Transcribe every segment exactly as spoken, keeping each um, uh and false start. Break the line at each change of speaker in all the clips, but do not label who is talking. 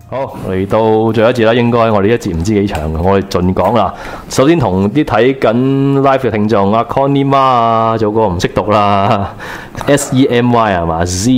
好，嚟到最後一節啦，應該我哋一節唔知幾長，我哋盡講啦。首先同啲睇緊 live 嘅聽眾，阿 Connie 媽啊，做個唔識讀啦 ，S E M Y 係嘛 ，Z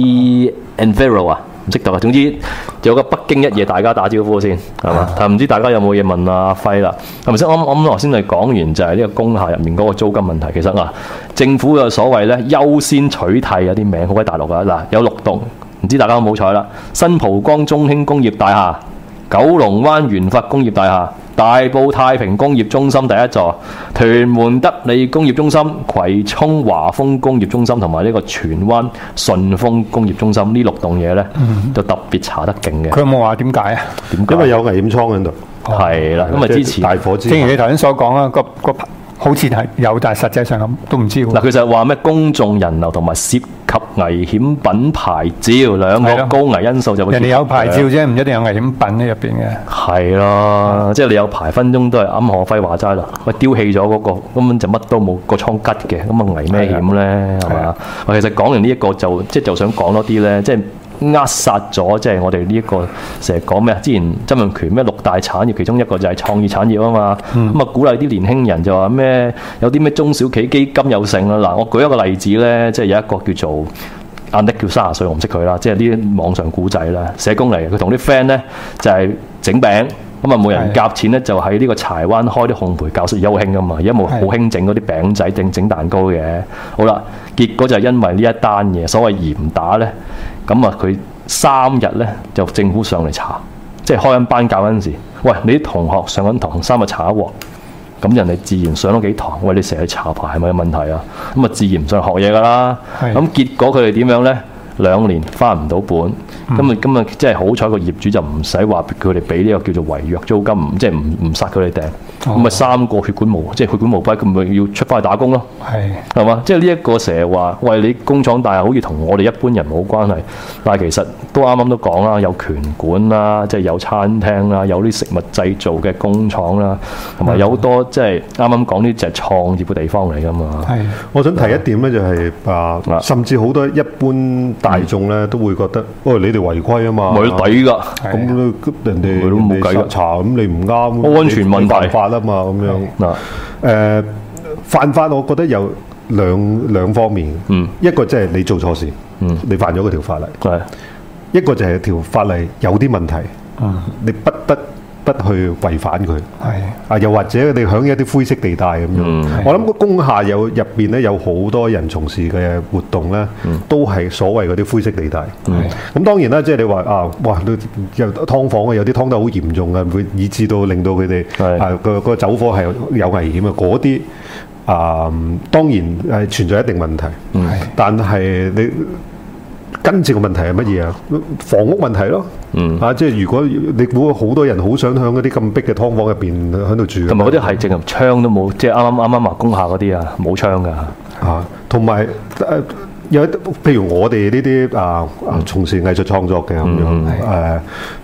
Enviro 啊，唔識讀啊。總之有個北京一夜，大家打招呼先係嘛。但唔知大家有冇嘢問阿輝啦？係咪先？我我咁頭先係講完就係呢個工廈入面嗰個租金問題。其實啊，政府嘅所謂咧優先取締有啲名好鬼大陸㗎嗱，有六棟。唔知大家有冇彩啦？新蒲崗中興工業大廈、九龍灣元發工業大廈、大埔太平工業中心第一座、屯門德利工業中心、葵涌華豐工業中心同埋呢個荃灣順豐工業中心呢六棟嘢呢，嗯、就特別查得勁嘅。
佢有冇話點解啊？
點解？
因為有危險倉喺度。
係啦，因為之前
大火之，
正如你頭先所講啊，個個好似係有，但係實際上咁都唔知喎。
嗱，佢就係話咩公眾人流同埋涉及危險品牌照兩個高危因素就會。
人哋有牌照啫，唔一定有危險品喺入邊嘅。係
咯，即係你有牌分鐘都係啱何輝話齋啦。喂，丟棄咗嗰個根本就乜都冇，個倉吉嘅，咁啊危咩險咧？係嘛？我其實講完呢一個就即係就想講多啲咧，即係。扼殺咗即係我哋呢一個成日講咩啊？之前曾蔭權咩六大產業其中一個就係創意產業啊嘛，咁啊、嗯、鼓勵啲年輕人就話咩有啲咩中小企基金有剩啦。嗱，我舉一個例子咧，即係有一個叫做阿 Nick 叫三十歲，我唔識佢啦，即係啲網上古仔啦，社工嚟嘅，佢同啲 friend 咧就係整餅。咁啊，每人夾錢咧，就喺呢個柴灣開啲烘焙教室，而家好興噶嘛，而家冇好興整嗰啲餅仔，整整蛋糕嘅。好啦，結果就係因為呢一單嘢，所謂嚴打咧，咁啊佢三日咧就政府上嚟查，即係開緊班教嗰陣時，喂，你啲同學上緊堂，三日查一鑊，咁人哋自然上咗幾堂，喂，你成日去查牌係咪有問題啊？咁啊自然唔上學嘢噶啦。咁結果佢哋點樣咧？兩年翻唔到本，咁啊咁啊，即係好彩個業主就唔使話佢哋俾呢個叫做違約租金，即係唔唔殺佢哋訂，咁啊、哦、三個血管無即係血管無跛，咁咪要出翻去打工咯，係係嘛？即係呢一個成日話喂，你工廠大廈好似同我哋一般人冇關係，但係其實都啱啱都講啦，有拳館啦，即係有餐廳啦，有啲食物製造嘅工廠啦，同埋有好多即係啱啱講呢，就係創業嘅地方嚟㗎嘛。係，
我想提一點咧、就係，就係啊，甚至好多一般大眾咧都會覺得，喂，你哋違規啊嘛，
咪抵㗎，
咁人哋
都冇計
查，咁你唔啱，
安全問題
犯法啊嘛，咁樣嗱，誒犯法，我覺得有兩兩方面，嗯，一個即係你做錯事，嗯，你犯咗嗰條法例，係，一個就係條法例有啲問題，嗯，你不得不去違反佢，係啊，又或者你響一啲灰色地帶咁樣。嗯、我諗個工廈有入邊咧有好多人從事嘅活動咧，嗯、都係所謂嗰啲灰色地帶。咁、嗯、當然啦，即係你話啊，哇，有劏房啊，有啲劏得好嚴重嘅，會以致到令到佢哋啊個個走火係有危險嘅嗰啲啊，當然係存在一定問題。嗯、但係你跟住個問題係乜嘢啊？房屋問題咯，嗯、啊，即係如果你估好多人好想喺嗰啲咁逼嘅劏房入邊喺度住，
同埋嗰啲係淨係窗都冇，即係啱啱啱啱話工廈嗰啲啊，冇窗㗎
嚇。同埋誒有譬如我哋呢啲啊從事藝術創作嘅咁樣誒。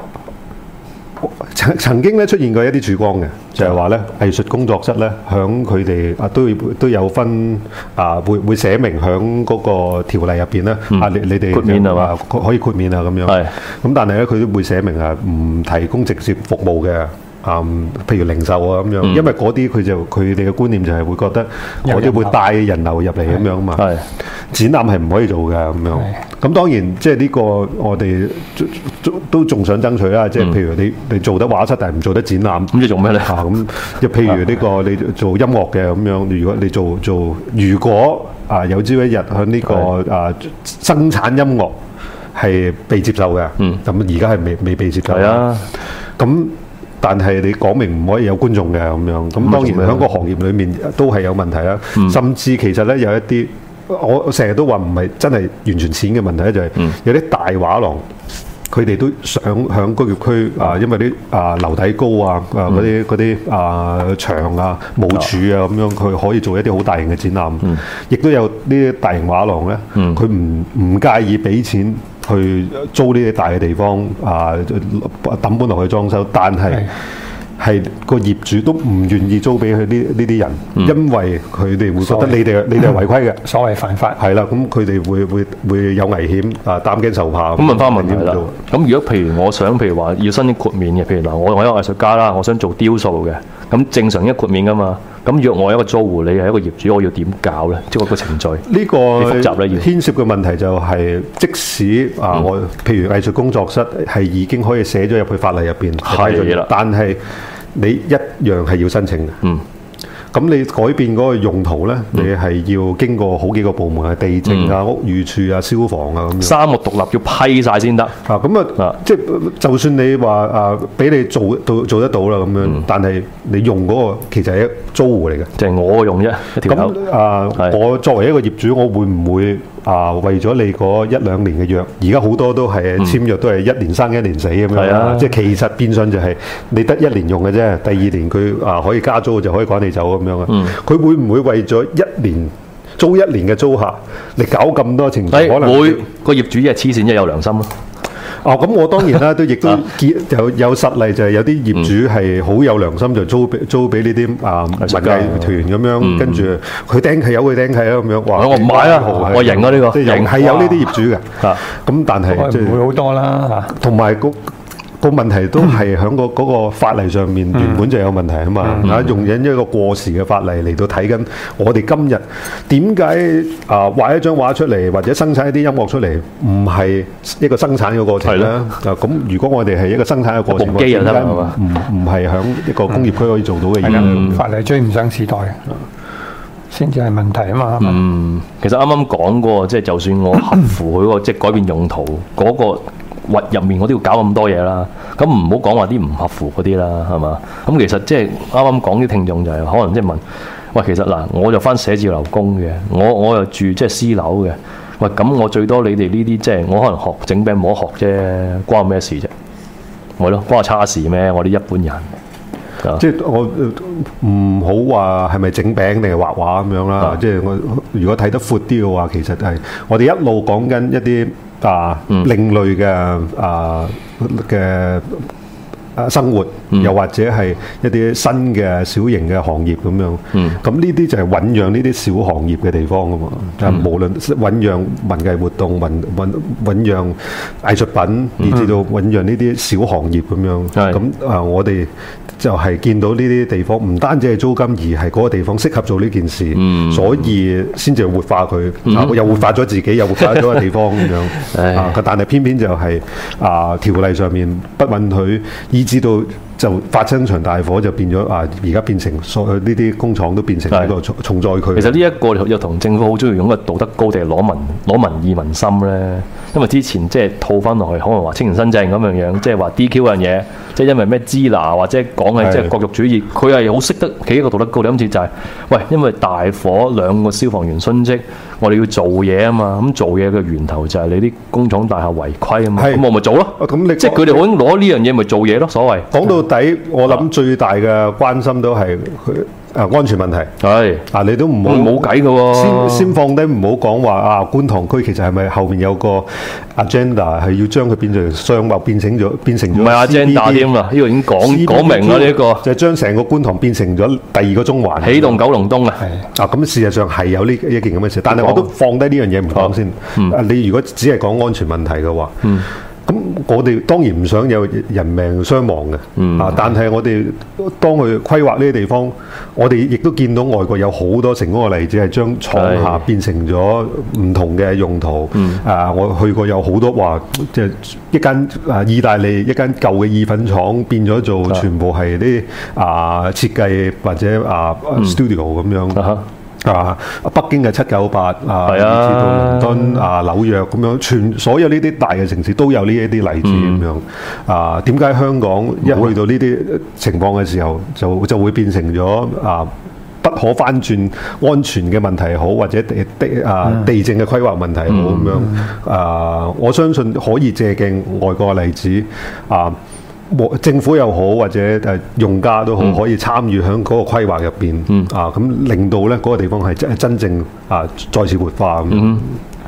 曾曾經咧出現過一啲曙光嘅，就係話咧藝術工作室咧，響佢哋啊都都有分啊，會會寫明響嗰個條例入邊咧啊，你你哋
豁免係嘛，
可以豁免啊咁樣。係咁，但係咧佢都會寫明啊，唔提供直接服務嘅。啊、嗯，譬如零售啊咁樣，嗯、因為嗰啲佢就佢哋嘅觀念就係會覺得嗰啲會帶人流入嚟咁樣嘛。係展覽係唔可以做嘅咁樣。咁當然即係呢個我哋都仲想爭取啦。即係譬如你你做得畫室，但係唔做得展覽，咁你做咩咧？嚇咁，即係譬如呢個你做音樂嘅咁樣，如果你做做，如果啊有朝一日喺呢個啊生產音樂係被接受嘅，咁而家係未未被接受。係啊，咁。但係你講明唔可以有觀眾嘅咁樣，咁當然喺個行業裏面都係有問題啦。嗯、甚至其實咧有一啲，我成日都話唔係真係完全錢嘅問題咧，就係有啲大畫廊，佢哋都想響工業區啊，因為啲啊樓底高啊，啊嗰啲嗰啲啊牆啊冇柱啊咁樣，佢可以做一啲好大型嘅展覽。亦、嗯、都有呢啲大型畫廊咧，佢唔唔介意俾錢去租呢啲大嘅地方啊，抌本落去裝修，但係係個業主都唔願意租俾佢呢呢啲人，
嗯
因為佢哋會覺得你哋你哋係違規嘅，
所謂犯法。
係啦，咁佢哋會會會有危險啊，擔驚受怕。
咁問翻問題啦
點做？
咁如果譬如我想，譬如話要申請豁免嘅，譬如嗱，我我係一個藝術家啦，我想做雕塑嘅，咁正常應該豁免噶嘛。咁若我係一個租戶，你係一個業主，我要點搞咧？即係個程序。
呢個
複雜咧要
牽涉嘅問題就係，即使啊，我譬如藝術工作室係已經可以寫咗入去法例入邊，
係啦
但係你一樣係要申請嘅。
嗯。
咁你改變嗰個用途咧，你係要經過好幾個部門啊，地政啊、屋宇署啊、消防啊咁樣。
三個獨立要批晒先得。
啊，咁啊
啊，
即係就算你話啊，俾你做做做得到啦咁樣，但係你用嗰個其實係一租戶嚟嘅。
就係我用啫，一條友。
咁啊，
係
我作為一個業主，我會唔會啊為咗你嗰一兩年嘅約，而家好多都係簽約都係一年生一年死咁樣
係啊
啦，即係其實變相就係你得一年用嘅啫，第二年佢啊可以加租就可以趕你走咁樣啊。佢會唔會為咗一年租一年嘅租客，你搞咁多程序？
誒
可能
會個業主一係黐線，一係有良心咯。
哦，咁我當然啦，都亦都見有有實例，就係有啲業主係好有良心，就租俾租俾呢啲啊文藝團咁樣，跟住佢釘契有佢釘契啊咁樣，哇！
我唔買啊，我贏啊呢個，
即係係有呢啲業主嘅。
啊，
咁但係即係
唔會好多啦嚇。
同埋個個問題都係喺個嗰個法例上面原本就有問題啊嘛，啊用緊一個過時嘅法例嚟到睇緊我哋今日點解啊畫一張畫出嚟或者生產一啲音樂出嚟唔係一個生產嘅過程咧？啊咁如果我哋係一個生產嘅過程，
部機就得啦
點解唔唔係喺一個工業區可以做到嘅嘢咧？
係啦，法例追唔上時代，先至係問題啊嘛。
嗯，其實啱啱講過，即係就算我合乎佢個即係改變用途嗰個核入面，我都要搞咁多嘢啦。咁唔好講話啲唔合乎嗰啲啦，係嘛？咁其實即係啱啱講啲聽眾就係可能即係問，喂，其實嗱，我就翻寫字樓工嘅，我我又住即係私樓嘅，喂，咁我最多你哋呢啲即係我可能學整餅冇得學啫，關我咩事啫？咪咯，關我叉事咩？我啲一般人。
即係我唔好話係咪整餅定係畫畫咁樣啦。即係我如果睇得闊啲嘅話，其實係我哋一路講緊一啲啊另類嘅啊嘅啊生活，又或者係一啲新嘅小型嘅行業咁樣。咁呢啲就係醖釀呢啲小行業嘅地方啊嘛。就無論醖釀文藝活動、醖醖醖釀藝術品，以至到醖釀呢啲小行業咁樣。咁啊，我哋就係見到呢啲地方，唔單止係租金，而係嗰個地方適合做呢件事，嗯、所以先至活化佢、嗯啊，又活化咗自己，又活化咗個地方咁樣。啊，但係偏偏就係、是、啊條例上面不允許，以至到就發生場大火，就變咗啊！而家變成所有呢啲工廠都變成一個重重災區。
其實呢一個又同政府好中意用嘅道德高地攞民攞民意民心咧，因為之前即係套翻落去，可能話青年新政咁樣樣，即係話 D Q 樣嘢。即係因為咩支那或者講嘅即係國族主義，佢係好識得企一個道德高地。今次就係、是，喂，因為大火兩個消防員殉職，我哋要做嘢啊嘛。咁做嘢嘅源頭就係你啲工廠大廈違規啊嘛。咁我咪做咯。咁你即係佢哋好攞呢樣嘢咪做嘢咯。所謂
講到底，我諗最大嘅關心都係佢。啊，安全問題係啊，你都唔好
冇計嘅喎。
先先放低，唔好講話啊。觀塘區其實係咪後面有個 agenda 係要將佢變成商貿，變成咗變成咗？
唔係 agenda 添啦，呢個已經講講明啦。呢個就
係將成個觀塘變成咗第二個中環，
起動九龍東啊。
啊，咁事實上係有呢一件咁嘅事，但係我都放低呢樣嘢唔講先。啊，你如果只係講安全問題嘅話，嗯。咁我哋當然唔想有人命傷亡嘅，嗯、啊！但係我哋當佢規劃呢啲地方，我哋亦都見到外國有好多成功嘅例子，係將廠廈變成咗唔同嘅用途。嗯、啊，我去過有好多話，即係一間啊意大利一間舊嘅意粉廠變咗做全部係啲啊設計或者啊 studio 咁樣。嗯啊！北京嘅七九八啊，以至到倫敦啊、紐約咁樣，全所有呢啲大嘅城市都有呢一啲例子咁樣。嗯、啊，點解香港一去到呢啲情況嘅時候，就就會變成咗啊不可翻轉安全嘅問題好，或者地地啊地政嘅規劃問題好咁樣。嗯、啊，我相信可以借鏡外國嘅例子啊。政府又好，或者誒用家都好，嗯、可以參與喺嗰個規劃入邊，嗯、啊咁令到咧嗰個地方係真真正啊再次活化咁。
嗯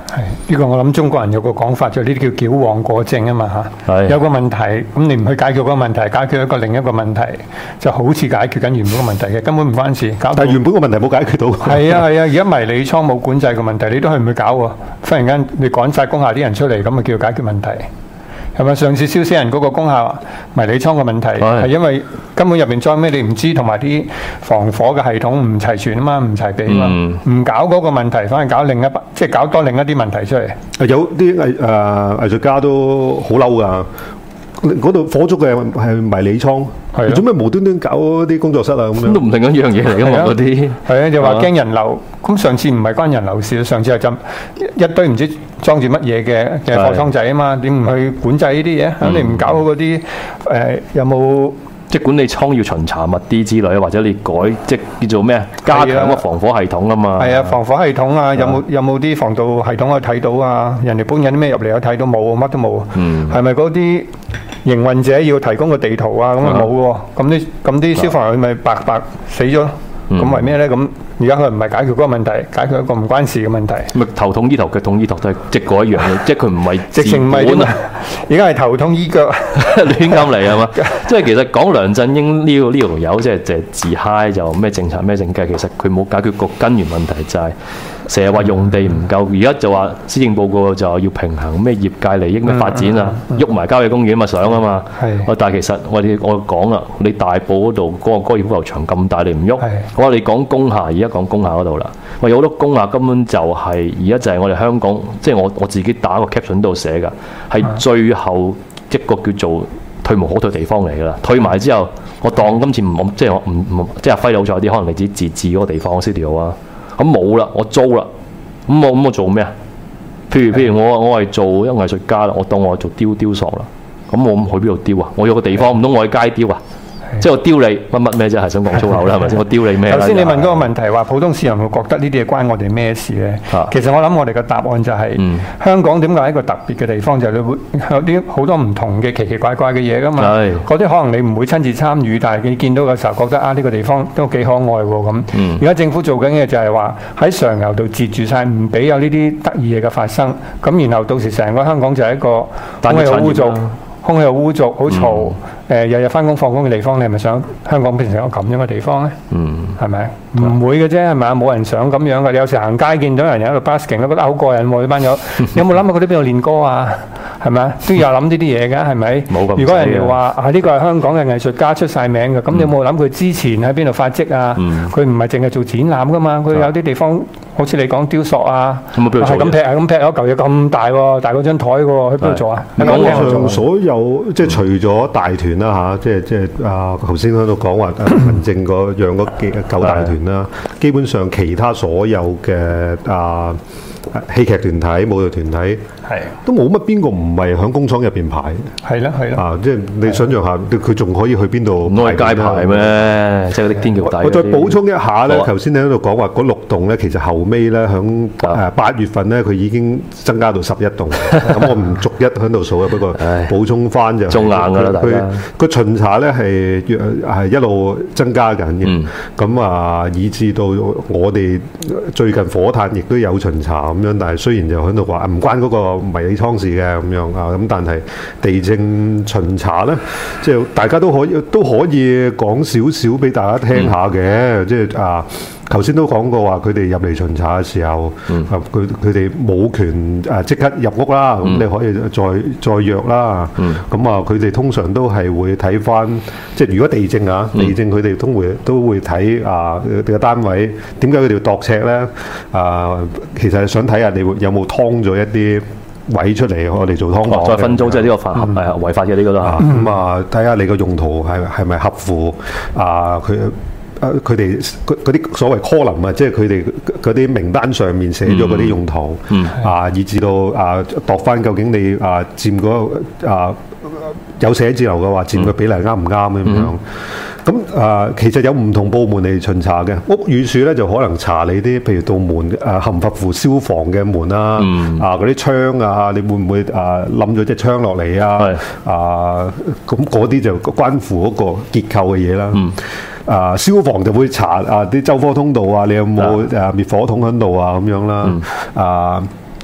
係呢個我諗中國人有個講法，就呢啲叫矯枉過正啊嘛嚇。
係
有個問題，咁你唔去解決嗰個問題，解決一個另一個問題，就好似解決緊原本個問題嘅，根本唔關事。搞到
但係原本個問題冇解決到。
係啊係啊，而家迷你倉冇管制個問題，你都係唔去搞喎。忽然間你趕晒工廈啲人出嚟，咁咪叫解決問題。係咪上次燒死人嗰個工廈迷你倉嘅問題係因為根本入邊裝咩你唔知，同埋啲防火嘅系統唔齊全啊嘛，唔齊備啊嘛，唔搞嗰個問題，反而搞另一即係搞多另一啲問題出嚟。
有啲藝誒藝術家都好嬲㗎。嗰度火燭嘅係迷你倉，你做咩無端端搞啲工作室啊？咁樣
都唔定一樣嘢嚟㗎嘛，嗰啲
係啊，就話驚人流。咁上次唔係關人流事，上次係浸一堆唔知裝住乜嘢嘅嘅貨倉仔啊嘛，點唔去管制呢啲嘢？咁你唔搞好嗰啲誒，有冇？
即係管理倉要巡查密啲之類，或者你改即係叫做咩啊？加強個防火系統啊嘛。係
啊，防火系統啊，有冇有冇啲防盜系統可以睇到啊？人哋搬緊啲咩入嚟有睇到冇？乜都冇。嗯。係咪嗰啲營運者要提供個地圖啊？咁啊冇喎。咁啲咁啲消防員咪白白死咗？咁為咩咧？咁而家佢唔係解決嗰個問題，解決一個唔關事嘅問題。
咪頭痛醫頭，腳痛醫頭都係即嗰一樣嘅，即係佢唔係
直情唔係啊！而家係頭痛醫腳，
亂咁嚟係嘛？即係其實講梁振英呢個呢條友，即係就係自嗨就咩政策咩政計，其實佢冇解決個根源問題，就係成日話用地唔夠，而家就話施政報告就要平衡咩業界利益咩發展啊，喐埋郊野公園嘛想啊嘛。係。但係其實我哋我講啦，你大埔嗰度嗰個高爾夫球場咁大，你唔喐。我話你講工廈，而家講工廈嗰度啦。我有好多工廈根本就係而家就係我哋香港，即係我我自己打個 caption 度寫㗎，係最後一個叫做退無可退地方嚟㗎啦。退埋之後，我當今次唔即係我唔唔即係輝佬咗啲，可能你自己自治嗰個地方 studio 啊。咁冇啦，我租啦，咁我咁我做咩啊？譬如譬如我我係做一個藝術家啦，我當我做雕雕塑啦，咁我去邊度雕啊？我有個地方，唔通我去街雕啊？即係我丟你乜乜咩啫？係想講粗口啦，係咪先？我丟你咩？
頭先你問嗰個問題話，普通市民會覺得呢啲嘢關我哋咩事咧？啊、其實我諗我哋嘅答案就係、是嗯、香港點解係一個特別嘅地方，就係、是、你會有啲好多唔同嘅奇奇怪怪嘅嘢噶嘛。嗰啲可能你唔會親自參與，但係你見到嘅時候覺得啊，呢、這個地方都幾可愛喎咁。而家、嗯、政府做緊嘅就係話喺上游度截住晒，唔俾有呢啲得意嘢嘅發生。咁然後到時成個香港就係一個空氣好污糟。空氣又污濁，好嘈，誒日日翻工放工嘅地方，你係咪想香港變成一個咁樣嘅地方咧？嗯，係咪？唔會嘅啫，係咪啊？冇人想咁樣嘅。你有時行街見到人喺度 busking 都覺得好過癮喎！呢班友有冇諗過佢哋邊度練歌啊？係咪啊？都有諗呢啲嘢嘅，係咪？冇咁。如果人哋話啊，呢個係香港嘅藝術家出晒名嘅，咁你有冇諗佢之前喺邊度發跡啊？佢唔係淨係做展覽噶嘛，佢有啲地方好似你講雕塑啊，係咁劈係咁劈咗嚿嘢咁大喎，大過張台嘅喎，去邊度做啊？
香港上所有即係除咗大團啦嚇，即係即係啊頭先喺度講話民政嗰樣嗰幾九大團啦，基本上其他所有嘅啊戲劇團體、舞蹈團體係都冇乜邊個唔係喺工廠入邊排。係啦係啦啊！即係你想象下，佢仲可以去邊度？攞嚟街排咩？即係嗰啲天橋底。我再補充一下咧，頭先你喺度講話嗰六棟咧，其實後尾咧響誒八月份咧，佢已經增加到十一棟。咁我唔逐一喺度數啊，不過補充翻就中硬㗎啦，大家。個巡查咧係係一路增加緊嘅。咁啊，以至到我哋最近火炭亦都有巡查。咁樣，但係雖然就喺度話唔關嗰個迷你倉事嘅咁樣啊，咁但係地政巡查咧，即係大家都可以都可以講少少俾大家聽下嘅，嗯、即係啊，頭先都講過話佢哋入嚟巡查嘅時候，嗯、啊佢佢哋冇權啊即刻入屋啦，咁、嗯、你可以再再約啦，咁、嗯、啊佢哋通常都係會睇翻，即係如果地政啊，嗯、地政佢哋都會都會睇啊佢哋嘅單位點解佢哋要度尺咧？啊，其實係想睇下你會有冇劏咗一啲位出嚟，我哋做劏房、哦。再分租即係呢個犯合係啊違法嘅呢個啦。咁啊，睇下你個用途係係咪合乎啊佢。誒佢哋嗰啲所謂 column 啊，即係佢哋嗰啲名單上面寫咗嗰啲用途，嗯嗯、啊，以至到啊度翻究竟你啊佔嗰、那個、啊有寫字樓嘅話，佔嘅比例啱唔啱咁樣？咁、嗯、啊，其實有唔同部門嚟巡查嘅。屋宇署咧就可能查你啲，譬如道門啊，合唔合乎消防嘅門啊，嗯、啊嗰啲窗啊，你會唔會啊冧咗隻窗落嚟啊？是啊，咁嗰啲就關乎嗰個結構嘅嘢啦。嗯啊！消防就會查啊啲走火通道啊，你有冇誒滅火筒喺度啊咁樣啦？嗯、啊，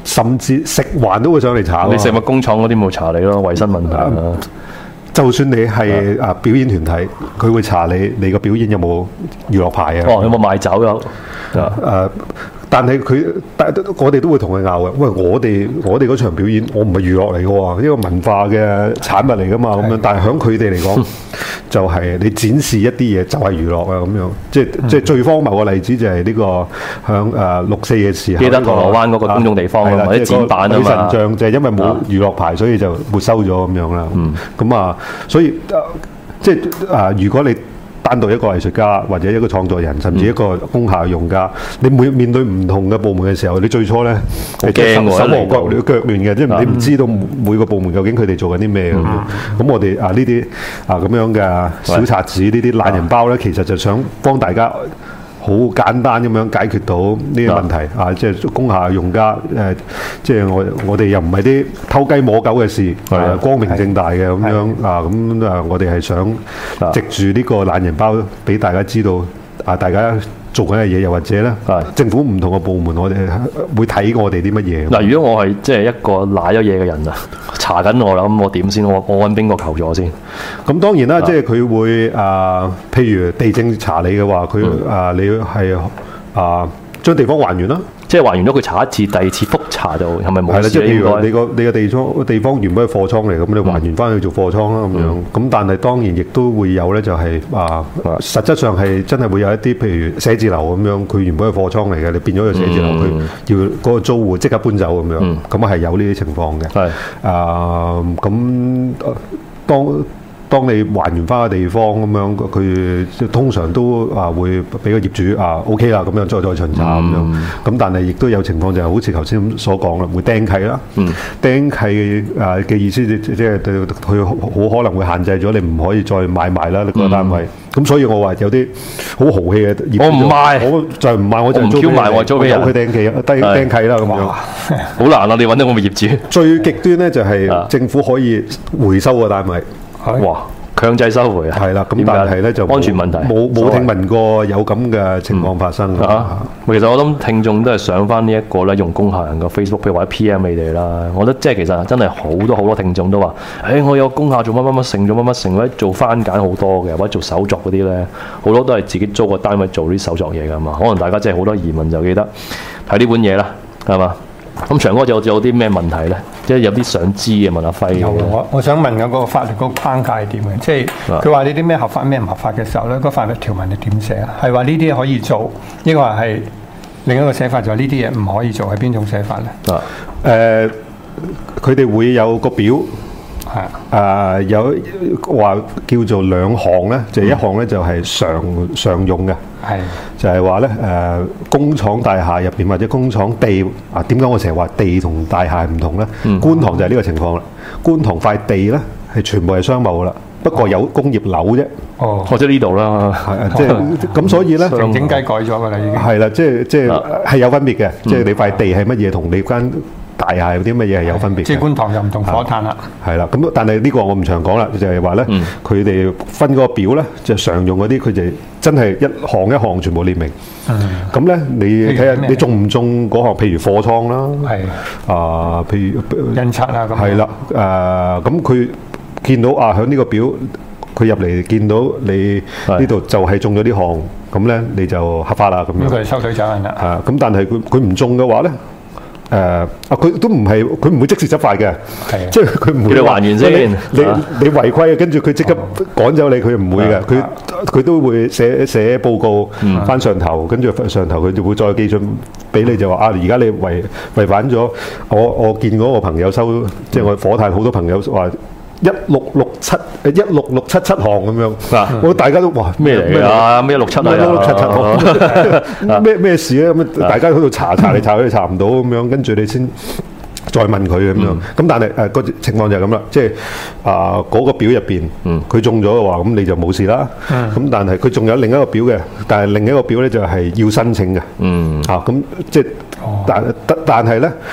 甚至食環都會上嚟查。
你食物工廠嗰啲冇查你咯，衞生問題。
嗯就算你係啊表演團體，佢會查你你個表演有冇娛樂牌啊？
哦，有冇賣酒有？
誒、呃，但係佢，但我哋都會同佢拗嘅。喂，我哋我哋嗰場表演，我唔係娛樂嚟嘅喎，呢個文化嘅產物嚟噶嘛，咁樣。但係響佢哋嚟講，就係你展示一啲嘢就係娛樂啊，咁樣。即係、嗯、即係最荒謬嘅例子就係呢、這個響誒、呃、六四嘅時候，
記得銅鑼灣嗰個公眾地方啊，或者展板啊嘛。女神
像就係因為冇娛樂牌，所以就沒收咗咁樣啦。咁、嗯、啊，所以、呃、即係啊、呃，如果你單獨一個藝術家或者一個創作人，甚至一個工廈用家，嗯、你每面對唔同嘅部門嘅時候，你最初咧係驚手忙腳亂腳亂嘅，即係你唔知道每個部門究竟佢哋做緊啲咩咁。咁、嗯、我哋啊呢啲啊咁樣嘅小冊子，呢啲懶人包咧，其實就想幫大家好簡單咁樣解決到呢個問題啊！即係工廈用家誒、呃，即係我我哋又唔係啲偷雞摸狗嘅事，啊、光明正大嘅咁樣啊！咁啊，我哋係想藉住呢個懶人包俾大家知道啊，大家做緊嘅嘢，又或者咧，政府唔同嘅部門，我哋會睇我哋啲乜嘢。嗱，
如果我係即係一個賴咗嘢嘅人啊，查緊我啦，咁我點先？我我揾邊個求助先？
咁當然啦，即係佢會啊，譬如地政查你嘅話，佢啊，你係啊，將地方還原啦。
即係還原咗佢查一次，第二次覆查就係咪冇事？係啦，
即係譬如你個你個地方地方原本係貨倉嚟，咁你還原翻去做貨倉啦咁樣。咁、嗯、但係當然亦都會有咧，就係、是、啊，實質上係真係會有一啲譬如寫字樓咁樣，佢原本係貨倉嚟嘅，你變咗個寫字樓，佢、嗯、要嗰個租戶即刻搬走咁樣。咁啊係有呢啲情況嘅。係啊，咁當。當你還原翻個地方咁樣，佢通常都啊會俾個業主啊 OK 啦，咁樣再再巡查咁樣。咁、嗯、但係亦都有情況就係好似頭先所講啦，會釘契啦。嗯、釘契啊嘅意思即係佢好可能會限制咗你唔可以再買賣啦，你個單位。咁、嗯、所以我話有啲好豪氣嘅業主，我唔賣，我就唔賣，我就租俾人，租俾人，佢釘契釘釘契啦咁樣。
好難啊！你揾到我嘅業主。
最極端咧就係政府可以回收個單位。
哇！強制收回啊！
係啦，咁但係咧就
安全問題，
冇冇聽聞過有咁嘅情況發生、嗯、啊！
其實我諗聽眾都係上翻呢一個咧，用工廈人嘅 Facebook，譬如或者 P M 你哋啦。我覺得即係其實真係好多好多聽眾都話：，誒、哎，我有工廈做乜乜乜成，做乜乜成，或者做翻揀好多嘅，或者做手作嗰啲咧，好多都係自己租個單位做啲手作嘢㗎嘛。可能大家真係好多疑問，就記得睇呢本嘢啦，係嘛？咁長哥就有啲咩問題咧？即係有啲想知嘅問阿輝。有
我我想問嘅嗰個法律嗰個框架係點嘅？即係佢話呢啲咩合法咩唔合法嘅時候咧，個法律條文係點寫啊？係話呢啲可以做，抑或係另一個寫法就係呢啲嘢唔可以做，係邊種寫法咧？啊，
誒、呃，佢哋會有個表。係啊、呃，有話叫做兩項咧，就係、一項咧就係常常用嘅，係就係話咧誒工廠大廈入邊或者工廠地啊，點解我成日話地同大廈唔同咧？嗯、觀塘就係呢個情況啦。觀塘塊地咧係全部係商務噶啦，不過有工業樓啫。
哦，或者呢度啦，
係即係咁，所以咧
靜靜雞改咗噶啦，已經
係啦，即係即係係有分別嘅，即係你塊地係乜嘢同你間大廈有啲乜嘢係有分別嘅，
即係觀塘又唔同火炭啦。係
啦，咁但係呢個我唔長講啦，就係話咧，佢哋分嗰個表咧，就常用嗰啲，佢哋真係一項一項全部列明。咁咧，你睇下你中唔中嗰項？譬如貨倉啦，係啊，譬如
印刷啊，咁
係啦，誒，咁佢見到啊，喺呢個表，佢入嚟見到你呢度就係中咗呢項，咁咧你就合法啦咁樣。
咁佢收水走人啦。
啊，咁但係佢佢唔中嘅話咧？誒啊！佢都唔係，佢唔會即時執法嘅，即係佢唔會
還原先。
你你你違規啊，跟住佢即刻趕走你，佢唔會嘅。佢佢都會寫寫報告翻上頭，跟住上頭佢就會再寄信俾你，就話啊，而家你違違反咗。我我見嗰個朋友收，即係我火炭好多朋友話。一六六七誒一六六七七項咁樣，我大家都哇
咩嚟啊？咩六七啊？
一六六七七項咩咩事咧？咁大家喺度查查嚟查去查唔到咁樣，跟住你先再問佢咁樣。咁但係誒個情況就係咁啦，即係啊嗰個表入邊，佢中咗嘅話，咁你就冇事啦。咁但係佢仲有另一個表嘅，但係另一個表咧就係要申請嘅。嗯，啊咁即係但但但係咧。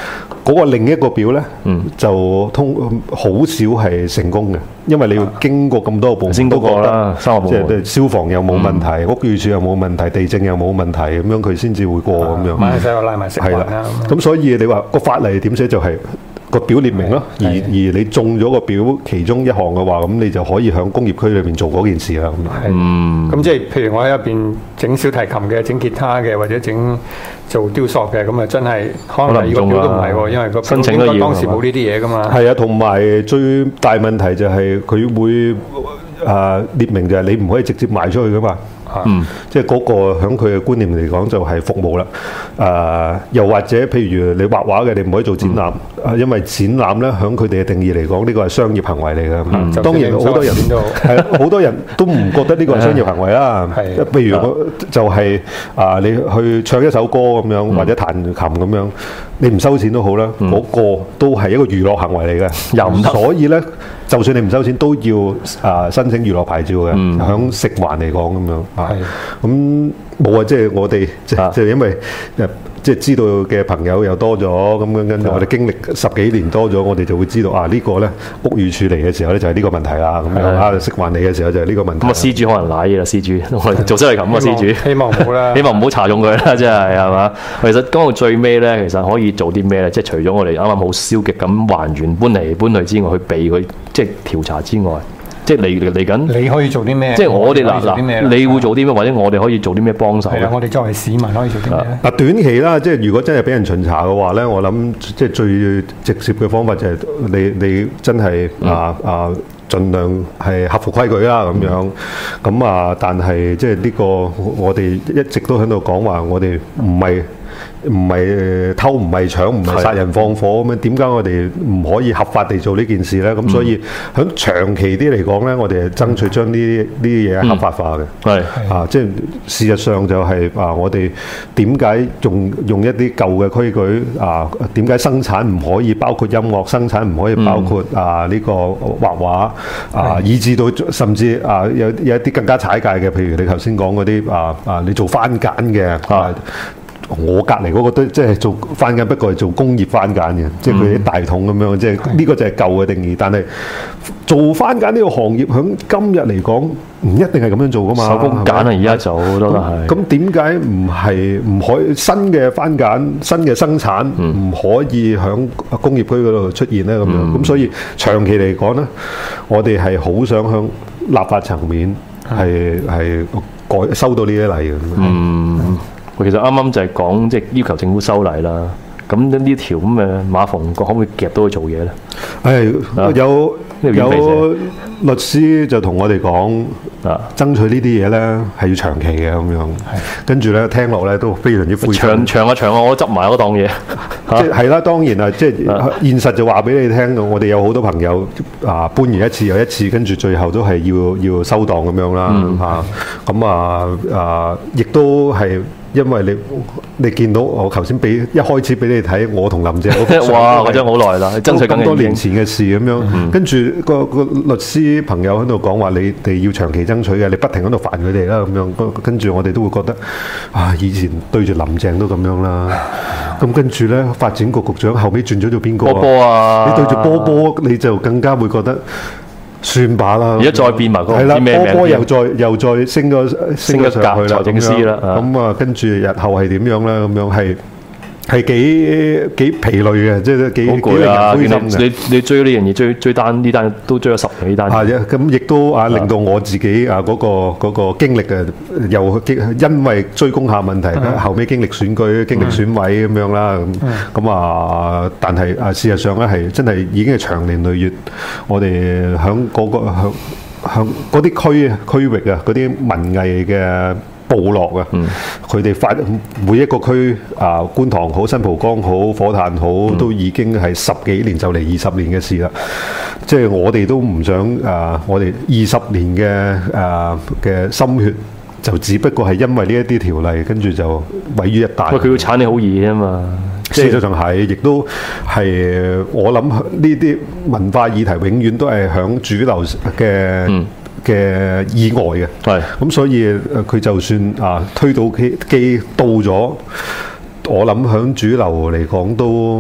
嗰個另一個表咧，嗯、就通好少係成功嘅，因為你要經過咁多個部門，
先嗰個啦，三個部門，
即係消防又冇問題，嗯、屋宇署又冇問題，地政又冇問題，咁樣佢先至會過咁樣。
買晒我拉埋食環啦。
咁所以你話個法例點寫就係、是。個表列明咯，而而你中咗個表其中一項嘅話，咁你就可以喺工業區裏邊做嗰件事啦。咁，
嗯，咁即係譬如我喺入邊整小提琴嘅、整吉他嘅，或者整做雕塑嘅，咁啊真係可能呢個表都唔係喎，因為個申請都要當時冇呢啲嘢噶嘛。係
啊，同埋最大問題就係佢會啊列明就係你唔可以直接賣出去噶嘛。嗯，即係嗰個喺佢嘅觀念嚟講就係服務啦。誒、呃，又或者譬如你畫畫嘅，你唔可以做展覽，嗯、因為展覽咧喺佢哋嘅定義嚟講，呢個係商業行為嚟嘅。嗯、當然好多人係好多人都唔覺得呢個係商業行為啦。係，譬如我就係、是、啊、呃，你去唱一首歌咁樣，嗯、或者彈琴咁樣，你唔收錢都好啦，嗰、嗯、個都係一個娛樂行為嚟嘅。又唔所以咧。就算你唔收錢，都要啊、呃、申請娛樂牌照嘅。響、嗯、食環嚟講咁樣啊，咁冇啊，即係我哋即係因為誒。即係知道嘅朋友又多咗，咁樣跟住我哋經歷十幾年多咗，我哋就會知道啊呢、呢個咧屋宇署嚟嘅時候咧就係呢個問題啦，咁樣啊食環嚟嘅時候就係呢個問題。咁啊施主可能賴嘢啦，施主我哋做出嚟咁啊施主，
希望唔好啦，
希望唔好查中佢啦，真係係嘛？其實講到最尾咧，其實可以做啲咩咧？即係除咗我哋啱啱好消極咁還原搬嚟搬去之外，去避佢即係調查之外。即係嚟嚟緊，
你可以做啲咩？
即係我哋嗱嗱，你會做啲咩？或者我哋可以做啲咩幫手咧？
我哋作為市民可以做啲咩咧？
嗱，短期啦，即係如果真係俾人巡查嘅話咧，我諗即係最直接嘅方法就係你你真係、嗯、啊啊，盡量係合乎規矩啦咁樣。咁、嗯、啊，但係即係呢個我哋一直都喺度講話，我哋唔係。唔係偷，唔係搶，唔係殺人放火咁樣，點解我哋唔可以合法地做呢件事咧？咁、嗯、所以喺長期啲嚟講咧，我哋係爭取將呢啲呢啲嘢合法化嘅。係、嗯、啊，即係事實上就係、是、啊，我哋點解用用一啲舊嘅規矩啊？點解生產唔可以包括音樂？生產唔可以包括、嗯、啊呢、這個畫畫啊？以至到甚至啊有有一啲更加踩界嘅，譬如你頭先講嗰啲啊啊，你做番梘嘅啊。我隔離嗰個都即係做番梘，不過係做工業番梘嘅，即係佢啲大桶咁樣，即係呢個就係舊嘅定義。但係做番梘呢個行業，響今日嚟講唔一定係咁樣做噶嘛。
手工梘啊，而家做好多都係。
咁點解唔係唔可以新嘅番梘、新嘅生產唔可以響工業區嗰度出現咧？咁樣咁，嗯、所以長期嚟講咧，我哋係好想向立法層面係係改收到呢啲例嘅。嗯。
其實啱啱就係講即係要求政府修例啦，咁呢條咁嘅馬逢國可唔可以夾到佢做嘢咧？
係、哎、有有律師就同我哋講啊，爭取呢啲嘢咧係要長期嘅咁樣，跟住咧聽落咧都非常之灰。長長啊長啊，我執埋嗰檔嘢。即係啦，當然啊，即係現實就話俾你聽，我哋有好多朋友啊搬完一次又一次，跟住最後都係要要收檔咁樣啦嚇。咁、嗯、啊啊，亦都係。因為你你見到我頭先俾一開始俾你睇，我同林鄭嗰
哇，嗰張好耐啦，爭取
咁多年前嘅事咁樣，嗯、跟住個個律師朋友喺度講話，你哋要長期爭取嘅，你不停喺度煩佢哋啦咁樣，跟住我哋都會覺得啊，以前對住林鄭都咁樣啦，咁跟住咧發展局局長後尾轉咗做邊個？
波波啊！
你對住波波你就更加會覺得。算吧啦！
而家再變埋嗰個
係啦，波波又再又再升咗升咗上去啦，
財政司啦，
咁啊，跟住日後係點樣咧？咁樣係係幾幾疲累嘅，即係幾
好攰啊！你你你追呢樣嘢，追追單呢單都追咗十幾單。
係啊，咁亦都啊令到我自己啊嗰個嗰個經歷啊，又因為追工廈問題，後尾經歷選舉、經歷選委咁樣啦。咁咁啊，但係啊事實上咧係真係已經係長年累月，我哋響嗰個響響嗰啲區啊區域啊嗰啲文藝嘅部落啊，佢哋發每一個區啊，觀塘好、新蒲崗好、火炭好，嗯、都已經係十幾年就嚟二十年嘅事啦。即係我哋都唔想啊，我哋二十年嘅啊嘅心血，就只不過係因為呢一啲條例，跟住就毀於一旦。喂，
佢要鏟你好易啊嘛！
事實上係，亦都係我諗呢啲文化議題，永遠都係響主流嘅。嗯嘅意外嘅，係咁所以佢就算啊推到機機到咗，我諗響主流嚟講都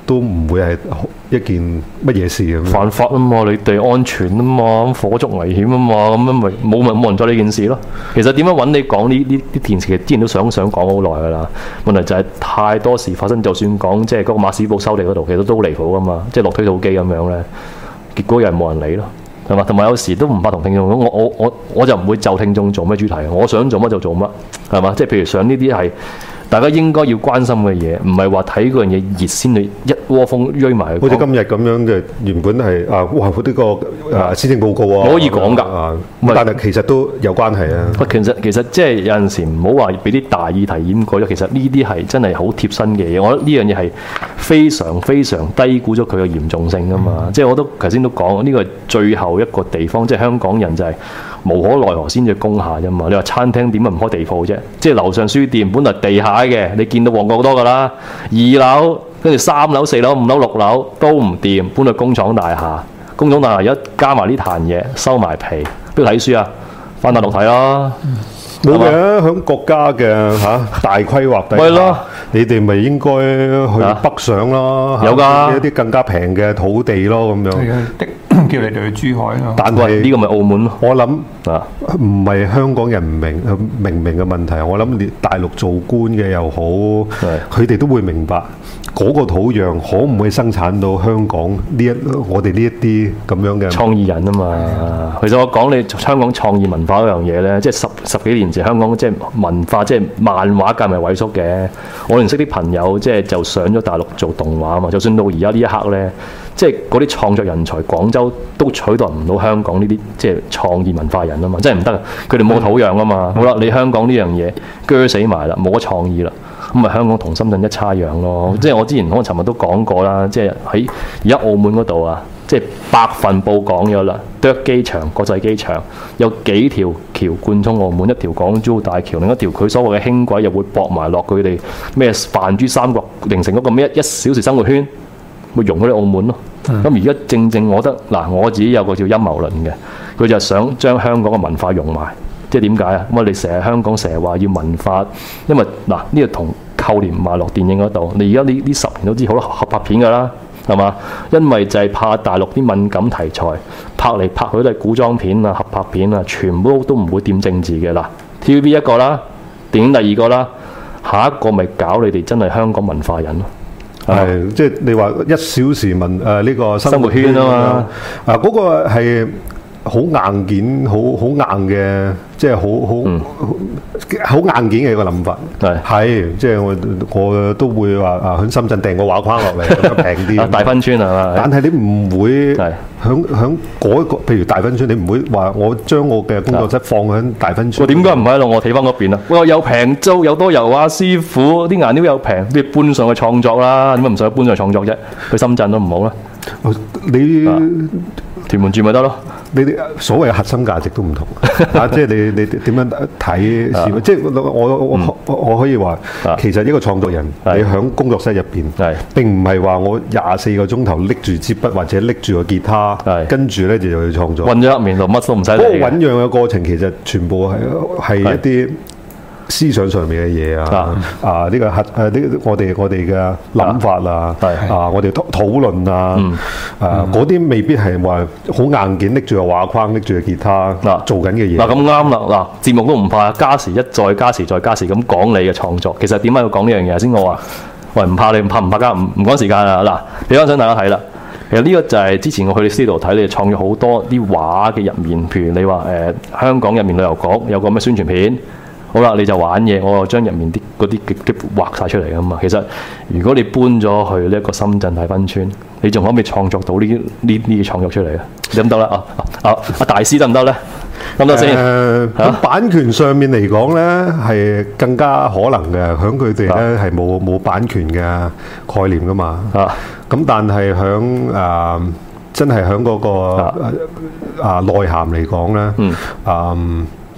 都唔會係一件乜嘢事咁。
犯法啊嘛，你哋安全啊嘛，火燭危險啊嘛，咁樣咪冇咪冇人做呢件事咯。其實點樣揾你講呢呢啲電視劇，之前都想想講好耐噶啦。問題就係太多事發生，就算講即係嗰個馬屎埔收地嗰度，其實都離譜噶嘛，即係落推土機咁樣咧，結果又係冇人理咯。係嘛？同埋有時都唔怕同聽眾講，我我我我就唔會就聽眾做咩主題，我想做乜就做乜，係嘛？即係譬如上呢啲係大家應該要關心嘅嘢，唔係話睇嗰樣嘢熱先去一窩蜂追埋去。
好似今日咁樣嘅，原本係啊，哇！呢個啊施政報告啊，
可以講㗎，
啊，但係其實都有關係啊。
其實其實即係有陣時唔好話俾啲大議題掩蓋咗，其實呢啲係真係好貼身嘅嘢。我覺得呢樣嘢係非常非常低估咗佢嘅嚴重性㗎嘛。嗯、即係我都頭先都講，呢個係最後一個地方，即係香港人就係無可奈何先至攻下啫嘛。你話餐廳點解唔開地鋪啫？即係樓上書店本來地下嘅，你見到旺角好多㗎啦，二樓跟住三樓、四樓、五樓、六樓都唔掂，搬去工廠大廈。工廠大廈而家加埋呢壇嘢，收埋皮，邊度睇書啊？翻大陸睇咯。
冇嘅，響國家嘅嚇、啊、大規劃底下，你哋咪應該去北上咯。
有㗎，
一啲更加平嘅土地咯，咁樣。
叫你哋去珠海咯。
但係
呢個咪澳門咯。
我諗啊，唔係香港人唔明明唔明嘅問題。我諗你大陸做官嘅又好，佢哋都會明白嗰個土壤可唔可以生產到香港呢一我哋呢一啲咁樣嘅
創意人啊嘛。其實我講你香港創意文化嗰樣嘢咧，即係十十幾年前香港即係文化即係漫畫界咪萎縮嘅。我認識啲朋友即係就上咗大陸做動畫啊嘛。就算到而家呢一刻咧，即係嗰啲創作人才，廣州都取代唔到香港呢啲即係創意文化人啊嘛，真係唔得啊！佢哋冇土壤啊嘛。好啦，你香港呢樣嘢鋸死埋啦，冇咗創意啦，咁咪香港同深圳一差樣咯。即係我之前可能尋日都講過啦，即係喺而家澳門嗰度啊，即係百份報講咗啦，啄機場國際機場有幾條橋貫通澳門，一條港珠澳大橋，另一條佢所謂嘅輕軌又會駁埋落佢哋咩泛珠三角，形成嗰個咩一小時生活圈，會融喺澳門咯。咁而家正正我覺得嗱，我自己有個叫陰謀論嘅，佢就想將香港嘅文化融埋。即係點解啊？咁我哋成日香港成日話要文化，因為嗱呢個同扣連埋落電影嗰度。你而家呢呢十年都知好多合拍片㗎啦，係嘛？因為就係怕大陸啲敏感題材拍嚟拍去都係古裝片啊、合拍片啊，全部都唔會掂政治嘅。嗱 T V B 一個啦，電影第二個啦，下一個咪搞你哋真係香港文化人咯。
係，即係你話一小時文誒呢個
生活圈啊嘛，
啊嗰個係好硬件，好好硬嘅，即係好好好硬件嘅一個諗法。係係，即係我我都會話啊，喺深圳訂個畫框落嚟平啲。
大芬村係嘛？
但係你唔會響響嗰個，譬如大芬村，你唔會話我將我嘅工作室放喺大芬村。
我點解唔喺度？我睇翻嗰邊啊！哇，有平租，有多油啊，師傅啲顏料又平，你搬上去創作啦。點解唔上去搬上去創作啫？去深圳都唔好啦。
你
屯門住咪得咯？
你啲所謂核心價值都唔同啊！即係你你點樣睇？即係我我我我我可以話，其實一個創作人，你喺工作室入邊，並唔係話我廿四個鐘頭拎住支筆或者拎住個吉他，跟住咧就去創作。韞咗入面度乜都唔使理。嗰個醞釀嘅過程其實全部係係一啲思想上面嘅嘢啊，啊呢個核誒呢我哋我哋嘅諗法啊，啊我哋討討論啊，啊嗰啲未必係話好硬件拎住個畫框拎住個吉他嗱做緊嘅嘢。嗱咁啱啦，嗱節目都唔怕加時一再加時再加時咁講你嘅創作。其實點解要講呢樣嘢先？我話喂唔怕你唔怕唔怕加唔唔趕時間啊！嗱，俾翻相大家睇啦。其實呢個就係之前我去你 studio 睇，你創咗好多啲畫嘅入面，譬如你話誒、呃、香港入面旅遊局有個咩宣傳片。好啦，你就玩嘢，我就將入面啲嗰啲嘅嘅畫晒出嚟噶嘛。其實如果你搬咗去呢一個深圳大芬村，你仲可唔可以創作到呢呢呢啲創作出嚟啊？你得唔得咧？啊啊啊大師得唔得咧？得唔得先？誒，咁版權上面嚟講咧，係更加可能嘅。響佢哋咧係冇冇版權嘅概念噶嘛。啊，咁但係響誒真係響嗰個啊內涵嚟講咧，嗯。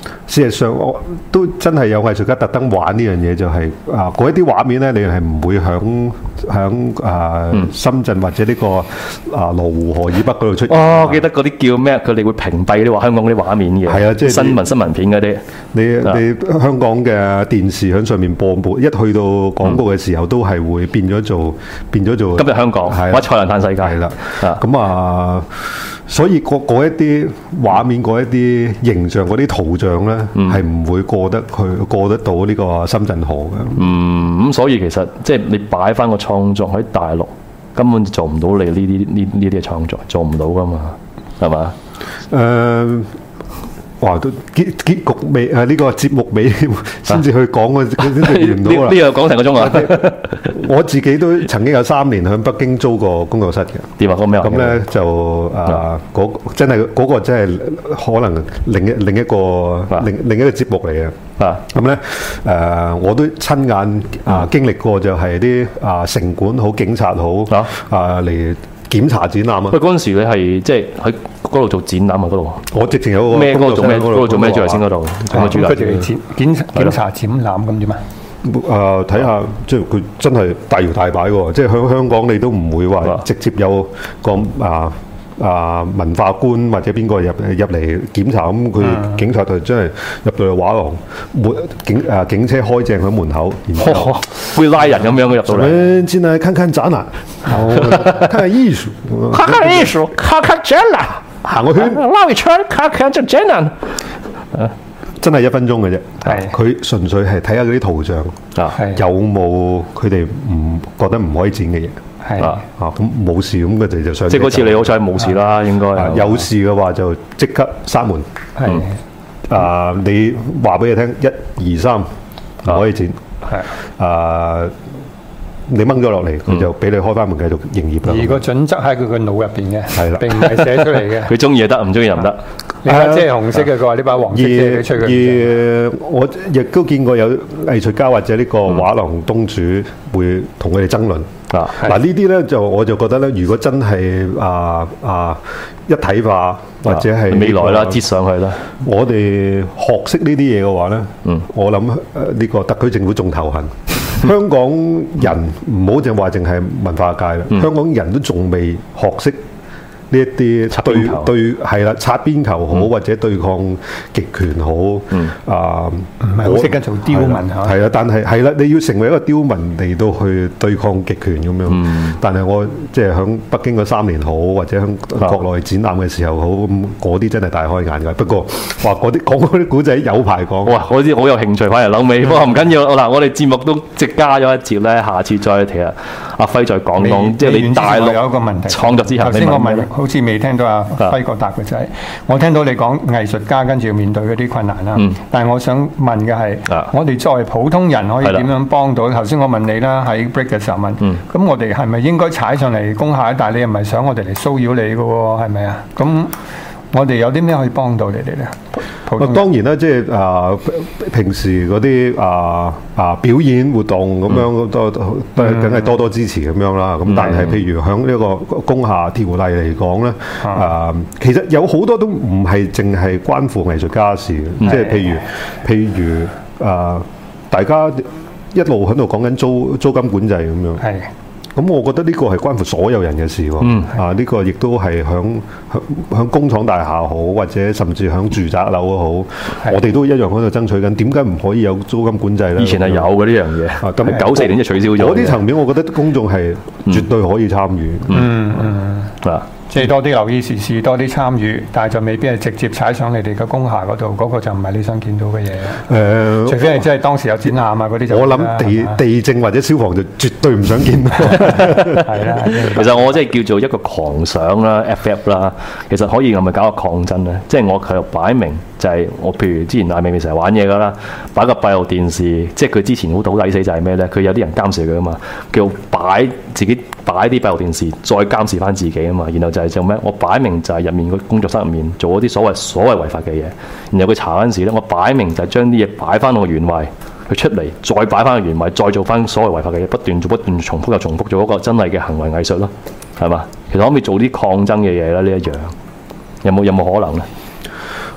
事實上我都真係有藝術家特登玩呢樣嘢，就係啊嗰一啲畫面咧，你係唔會響響啊深圳或者呢個啊羅湖河以北嗰度出現。
哦，我記得嗰啲叫咩？佢哋會屏蔽啲話香港嗰啲畫面嘅。
係啊，即係
新聞新聞片嗰啲。
你你香港嘅電視喺上面播播，一去到廣告嘅時候，都係會變咗做變咗做
今日香港或者蔡瀾嘆世界。
係啦，咁啊。所以嗰嗰一啲畫面、嗰一啲形象、嗰啲圖像咧，係唔會過得去、過得到呢個深圳河嘅。
嗯，咁所以其實即係你擺翻個創作喺大陸，根本做唔到你呢啲呢呢啲嘅創作，做唔到噶嘛，係嘛？
誒、呃。哇！都結結局尾啊！呢個節目尾先至去講嘅，先至完唔到啦。
呢個講成個鐘啊！
我自己都曾經有三年喺北京租過工作室嘅。
點啊？講咩啊？
咁咧就啊，嗰真係嗰個真係可能另一另一個另另一個節目嚟嘅。啊！咁咧誒，我都親眼啊經歷過，就係啲啊城管好、警察好啊嚟檢查展覽啊！
喂，嗰陣時你係即係喺嗰度做展覽啊？嗰度
我直情有個
咩？嗰度做咩？嗰度做咩？最頭先嗰度做咩主題？
佢哋檢檢檢查展覽咁點啊？
誒睇下，即係佢真係大搖大擺喎！即係喺香港你都唔會話直接有個啊啊文化官或者邊個入入嚟檢查，咁佢警察就真係入到去畫廊，門警誒警車開正喺門口，然後
會拉人咁樣嘅入到嚟。
進來看看展覽，看看藝術，
看看藝術，看看展覽，
行個圈，
繞一圈，看看隻展覽。
真係一分鐘嘅啫，
係
佢純粹係睇下嗰啲圖像，有冇佢哋唔覺得唔可以剪嘅嘢。
係啊，
咁冇事咁佢哋就上。
即係嗰次你好彩冇事啦，應該。
有事嘅話就即刻閂門。係啊，你話俾佢聽，一二三唔可以剪。係啊。你掹咗落嚟，佢就俾你開翻門繼續營業啦。
而個準則喺佢個腦入邊嘅，
係啦，
並唔係寫出嚟嘅。
佢中意就得，唔中意就唔得。
你睇即係紅色嘅，佢話呢把黃色嘅俾出佢。
而我亦都見過有藝術家或者呢個畫廊東主會同佢哋爭論。啊，嗱呢啲咧就我就覺得咧，如果真係啊啊一體化或者係
未來啦，接上去啦，
我哋學識呢啲嘢嘅話咧，嗯，我諗誒呢個特區政府仲頭痕。香港人唔好淨話淨係文化界啦，嗯、香港人都仲未學識呢一啲對對係啦，擦邊球好、嗯、或者對抗極權好，嗯、啊
唔係好識得做刁民嚇。
係啊，但係係啦，你要成為一個刁民嚟到去對抗極權咁樣。嗯、但係我即係喺北京嗰三年好，或者喺國內展覽嘅時候好，咁嗰啲真係大開眼界。不過話嗰啲講嗰啲古仔有排講。
哇！嗰啲好有興趣，反而諗尾。不過唔緊要嗱，我哋節目都即加咗一節咧，下次再睇下阿輝再講講，即係你大陸
有一個問題
創作之後，
頭先我問好似未聽到阿輝哥答嘅就係，我聽到你講藝術家跟住要面對嗰啲困難啦。嗯、但係我想問嘅係，啊、我哋作為普通人可以點樣幫到？頭先我問你啦，喺 break 嘅時候問，咁、嗯、我哋係咪應該踩上嚟攻下？但係你又唔係想我哋嚟騷擾你嘅喎，係咪啊？咁我哋有啲咩可以幫到你哋咧？
當然啦，即係啊，平時嗰啲啊啊表演活動咁樣都都梗係多多支持咁樣啦。咁、嗯、但係譬如響呢個工廈條例嚟講咧，啊、呃，其實有好多都唔係淨係關乎藝術家事嘅，即係譬如譬如啊、呃，大家一路喺度講緊租租金管制咁樣。係。咁我覺得呢個係關乎所有人嘅事喎，嗯、啊呢、呢個亦都係響響響工廠大廈好，或者甚至響住宅樓都好，的我哋都一樣喺度爭取緊。點解唔可以有租金管制咧？
以前係有嘅呢樣嘢，咁九四年就取消咗。
嗰啲層面，我覺得公眾係絕對可以參與。
嗯嗯啊。即係多啲留意時事，多啲參與，但係就未必係直接踩上你哋嘅工廈嗰度，嗰、嗰個就唔係你想見到嘅嘢。誒、呃，除非係真係當時有展覽啊嗰啲就。我諗地吧地政或者消防就絕對唔想見到。係啦，
其實我即係叫做一個狂想啦 ，F F 啦，其實可以係咪搞個抗爭咧？即係我佢擺明就係我，譬如之前阿美美成日玩嘢噶啦，擺個閉路電視，即係佢之前好倒抵死就係咩咧？佢有啲人監視佢啊嘛，叫擺自己擺啲閉路電視，再監視翻自己啊嘛，然後就係做咩？我擺明就係入面個工作室入面做一啲所謂所謂違法嘅嘢，然後佢查嗰陣時咧，我擺明就係將啲嘢擺翻到原位，佢出嚟再擺翻個原位，再做翻所謂違法嘅嘢，不斷做不斷重複又重複，做一個真係嘅行為藝術咯，係嘛？其實可唔可以做啲抗爭嘅嘢咧？呢一樣有冇有冇可能咧？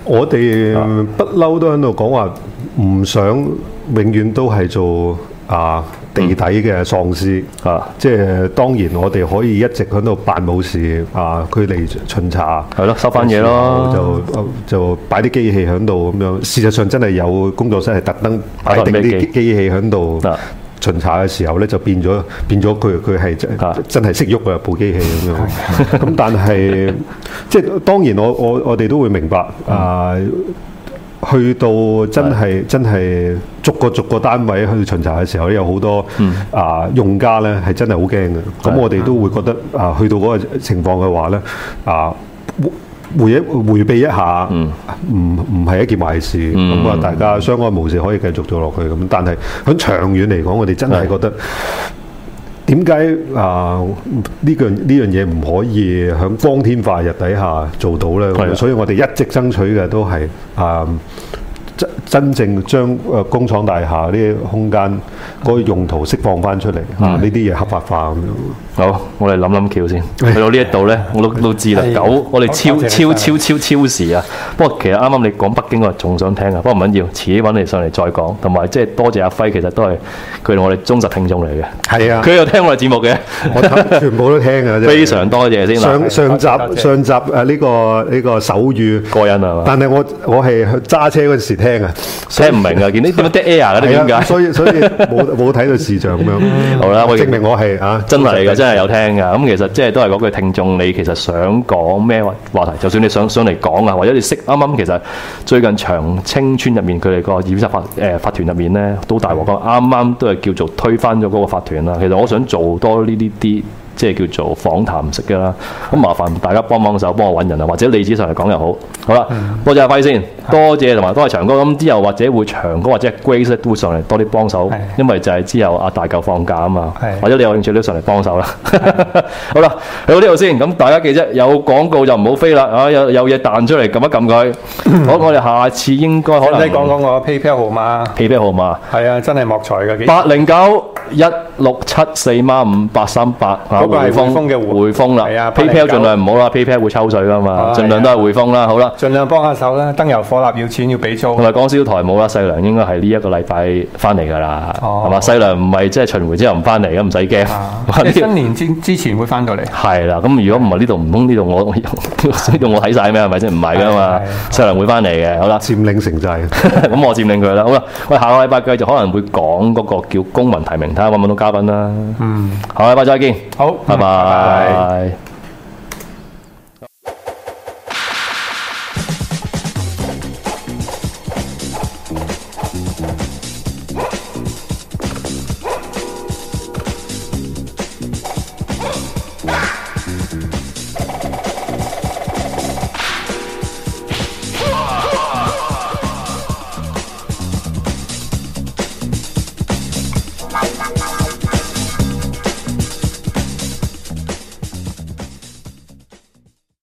我哋不嬲都喺度講話，唔想永遠都係做啊地底嘅喪屍啊！即係當然，我哋可以一直喺度扮冇事啊！佢嚟巡查，
係咯，收翻嘢咯，
就就擺啲機器喺度咁樣。事實上真係有工作室係特登擺定啲機器喺度巡查嘅時候咧，就變咗變咗佢佢係真真係識喐啊部機器咁樣。咁但係即係當然我，我我我哋都會明白啊。去到真係、嗯、真係逐個逐個單位去巡查嘅時候咧，有好多、嗯、啊用家咧係真係好驚嘅。咁、嗯、我哋都會覺得啊，去到嗰個情況嘅話咧啊，回一迴避一下，唔唔係一件壞事。咁啊、嗯，大家相安無事可以繼續做落去咁。但係喺長遠嚟講，我哋真係覺得。點解啊？呢樣呢樣嘢唔可以喺光天化日底下做到咧？所以我哋一直爭取嘅都係啊，真真正將誒工廠大廈呢啲空間嗰個用途釋放翻出嚟啊！呢啲嘢合法化咁樣。
好，我哋諗諗橋先。去到呢一度咧，我都都知啦。九，我哋超超超超超時啊！不過其實啱啱你講北京，我仲想聽啊。不過唔緊要，遲啲揾你上嚟再講。同埋即係多謝阿輝，其實都係佢係我哋忠實聽眾嚟嘅。
係啊，
佢有聽我哋節目嘅，
我全部都聽嘅。
非常多謝先。
上上集上集誒呢個呢個手語
過癮係嘛？
但係我我係揸車嗰陣時聽啊，
聽唔明啊！見啲點樣 dead air 嘅點解？
所以所以冇冇睇到視像咁樣。
好啦，
證明我係啊
真係嚟嘅，真係有聽㗎。咁其實即係都係嗰句聽眾，你其實想講咩話題？就算你想上嚟講啊，或者你識啱啱其實最近長青村入面佢哋個染色法誒法團入面咧，都大鑊講，啱啱都係叫做推翻咗嗰個法團啦。其實我想做多呢啲啲。即係叫做訪談式嘅啦，咁麻煩大家幫幫手，幫我揾人啊，或者你自己上嚟講又好。好啦，嗯、多謝阿輝先，多謝同埋多謝長哥。咁之後或者會長哥或者 Grace 都會上嚟多啲幫手，因為就係之後阿大嚿放假啊嘛，或者你有興趣都上嚟幫手啦。好啦，去到呢度先，咁大家記住有廣告就唔好飛啦，啊有有嘢彈出嚟撳一撳佢。好，我哋下次應該可能
你講講我 PayPal 號碼
，PayPal 號碼係
啊，真係莫財嘅，
八零九一六七四孖五八三八。嗰個係匯豐嘅匯豐啦，係啊 ，PayPal 盡量唔好啦 ，PayPal 會抽水噶嘛，盡量都係匯豐啦，好啦，
盡量幫下手啦，燈油火蠟要錢要俾租。
同埋講少台冇啦，細良應該係呢一個禮拜翻嚟噶啦，係嘛？細良唔係即係巡迴之後唔翻嚟嘅，唔使驚。
即係新年之之前會翻到嚟。係
啦，咁如果唔係呢度唔通呢度我呢度我睇晒咩？係咪先？唔係噶嘛，細良會翻嚟嘅，好啦。
佔領成績，
咁我佔領佢啦，好啦。喂，下個禮拜繼續可能會講嗰個叫公民提名，睇下揾唔揾到嘉賓啦。嗯，下個禮拜再見。
好。
拜拜。